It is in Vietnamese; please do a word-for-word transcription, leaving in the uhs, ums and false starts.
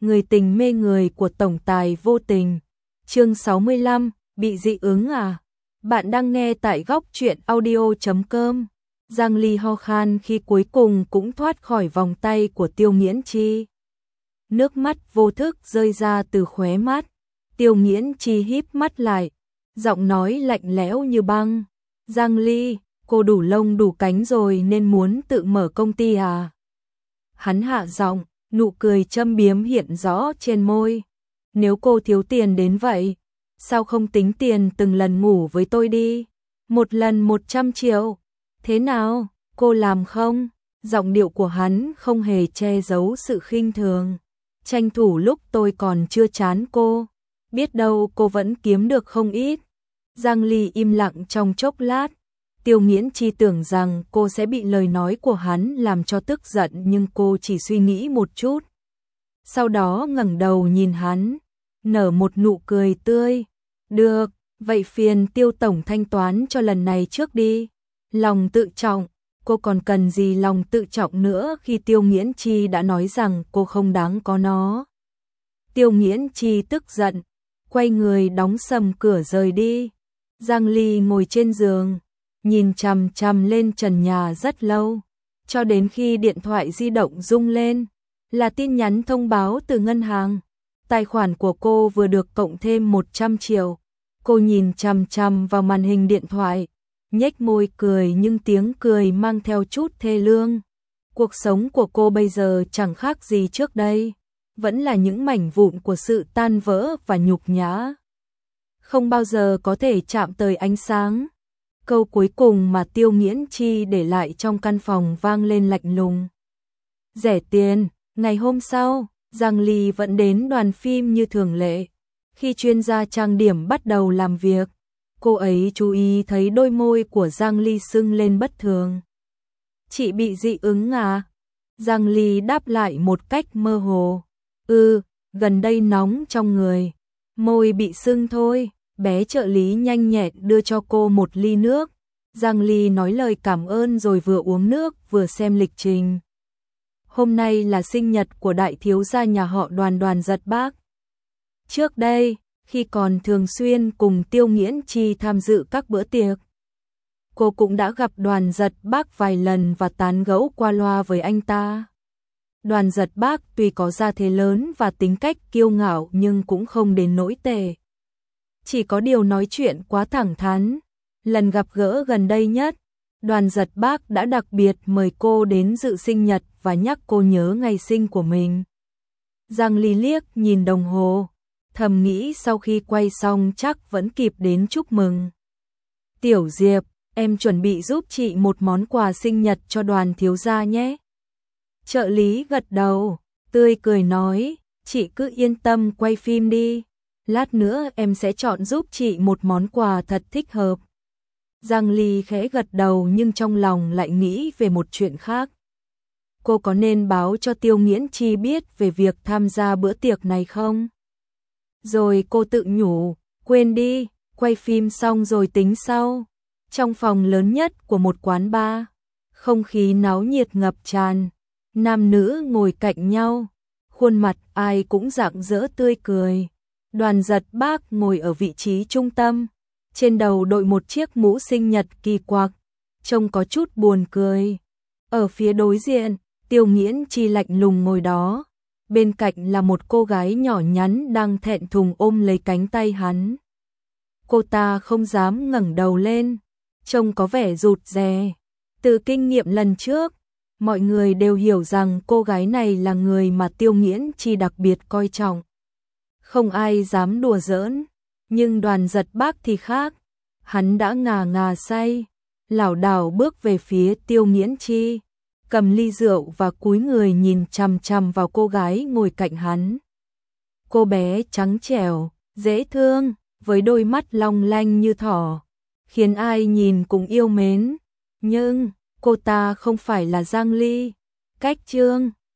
người tình mê người của tổng tài vô tình. Chương sáu mươi lăm, bị dị ứng à? Bạn đang nghe tại góc truyện audio chấm com. Giang Ly ho khan khi cuối cùng cũng thoát khỏi vòng tay của Tiêu Nghiễn Chi. Nước mắt vô thức rơi ra từ khóe mắt. Tiêu Nghiễn Chi híp mắt lại, giọng nói lạnh lẽo như băng. Giang Ly, cô đủ lông đủ cánh rồi nên muốn tự mở công ty à? Hắn hạ giọng, nụ cười châm biếm hiện rõ trên môi. Nếu cô thiếu tiền đến vậy, sao không tính tiền từng lần ngủ với tôi đi? Một lần một trăm triệu. Thế nào, cô làm không? Giọng điệu của hắn không hề che giấu sự khinh thường. Tranh thủ lúc tôi còn chưa chán cô, biết đâu cô vẫn kiếm được không ít. Giang Ly im lặng trong chốc lát. Tiêu Nghiễn Chi tưởng rằng cô sẽ bị lời nói của hắn làm cho tức giận, nhưng cô chỉ suy nghĩ một chút. Sau đó ngẩng đầu nhìn hắn, nở một nụ cười tươi. Được, vậy phiền Tiêu tổng thanh toán cho lần này trước đi. Lòng tự trọng, cô còn cần gì lòng tự trọng nữa khi Tiêu Nghiễn Chi đã nói rằng cô không đáng có nó. Tiêu Nghiễn Chi tức giận, quay người đóng sầm cửa rời đi. Giang Ly ngồi trên giường, nhìn chằm chằm lên trần nhà rất lâu, cho đến khi điện thoại di động rung lên, là tin nhắn thông báo từ ngân hàng. Tài khoản của cô vừa được cộng thêm một trăm triệu. Cô nhìn chằm chằm vào màn hình điện thoại, nhếch môi cười, nhưng tiếng cười mang theo chút thê lương. Cuộc sống của cô bây giờ chẳng khác gì trước đây, vẫn là những mảnh vụn của sự tan vỡ và nhục nhã, không bao giờ có thể chạm tới ánh sáng. Câu cuối cùng mà Tiêu Nghiễn Chi để lại trong căn phòng vang lên lạnh lùng. Rẻ tiền. Ngày hôm sau, Giang Ly vẫn đến đoàn phim như thường lệ. Khi chuyên gia trang điểm bắt đầu làm việc, cô ấy chú ý thấy đôi môi của Giang Ly sưng lên bất thường. Chị bị dị ứng à? Giang Ly đáp lại một cách mơ hồ. Ừ, gần đây nóng trong người, môi bị sưng thôi. Bé trợ lý nhanh nhẹn đưa cho cô một ly nước. Giang Ly nói lời cảm ơn rồi vừa uống nước vừa xem lịch trình. Hôm nay là sinh nhật của đại thiếu gia nhà họ Đoàn, Đoàn Giật Bác. Trước đây, khi còn thường xuyên cùng Tiêu Nghiễn Chi tham dự các bữa tiệc, cô cũng đã gặp Đoàn Giật Bác vài lần và tán gẫu qua loa với anh ta. Đoàn Giật Bác tuy có gia thế lớn và tính cách kiêu ngạo nhưng cũng không đến nỗi tệ. Chỉ có điều nói chuyện quá thẳng thắn. Lần gặp gỡ gần đây nhất, Đoàn Giật Bác đã đặc biệt mời cô đến dự sinh nhật và nhắc cô nhớ ngày sinh của mình. Giang Ly liếc nhìn đồng hồ, thầm nghĩ sau khi quay xong chắc vẫn kịp đến chúc mừng. Tiểu Diệp, em chuẩn bị giúp chị một món quà sinh nhật cho Đoàn thiếu gia nhé. Trợ lý gật đầu, tươi cười nói, chị cứ yên tâm quay phim đi. Lát nữa em sẽ chọn giúp chị một món quà thật thích hợp. Giang Ly khẽ gật đầu nhưng trong lòng lại nghĩ về một chuyện khác. Cô có nên báo cho Tiêu Nghiễn Chi biết về việc tham gia bữa tiệc này không? Rồi cô tự nhủ, quên đi, quay phim xong rồi tính sau. Trong phòng lớn nhất của một quán bar, không khí náo nhiệt ngập tràn. Nam nữ ngồi cạnh nhau, khuôn mặt ai cũng rạng rỡ tươi cười. Đoàn Giật Bác ngồi ở vị trí trung tâm, trên đầu đội một chiếc mũ sinh nhật kỳ quặc, trông có chút buồn cười. Ở phía đối diện, Tiêu Nghiễn Chi lạnh lùng ngồi đó, bên cạnh là một cô gái nhỏ nhắn đang thẹn thùng ôm lấy cánh tay hắn. Cô ta không dám ngẩng đầu lên, trông có vẻ rụt rè. Từ kinh nghiệm lần trước, mọi người đều hiểu rằng cô gái này là người mà Tiêu Nghiễn Chi đặc biệt coi trọng. Không ai dám đùa giỡn, nhưng Đoàn Giật Bác thì khác. Hắn đã ngà ngà say, lảo đảo bước về phía Tiêu Nghiễn Chi, cầm ly rượu và cúi người nhìn chằm chằm vào cô gái ngồi cạnh hắn. Cô bé trắng trẻo, dễ thương, với đôi mắt long lanh như thỏ, khiến ai nhìn cũng yêu mến. Nhưng cô ta không phải là Giang Ly. Cách chương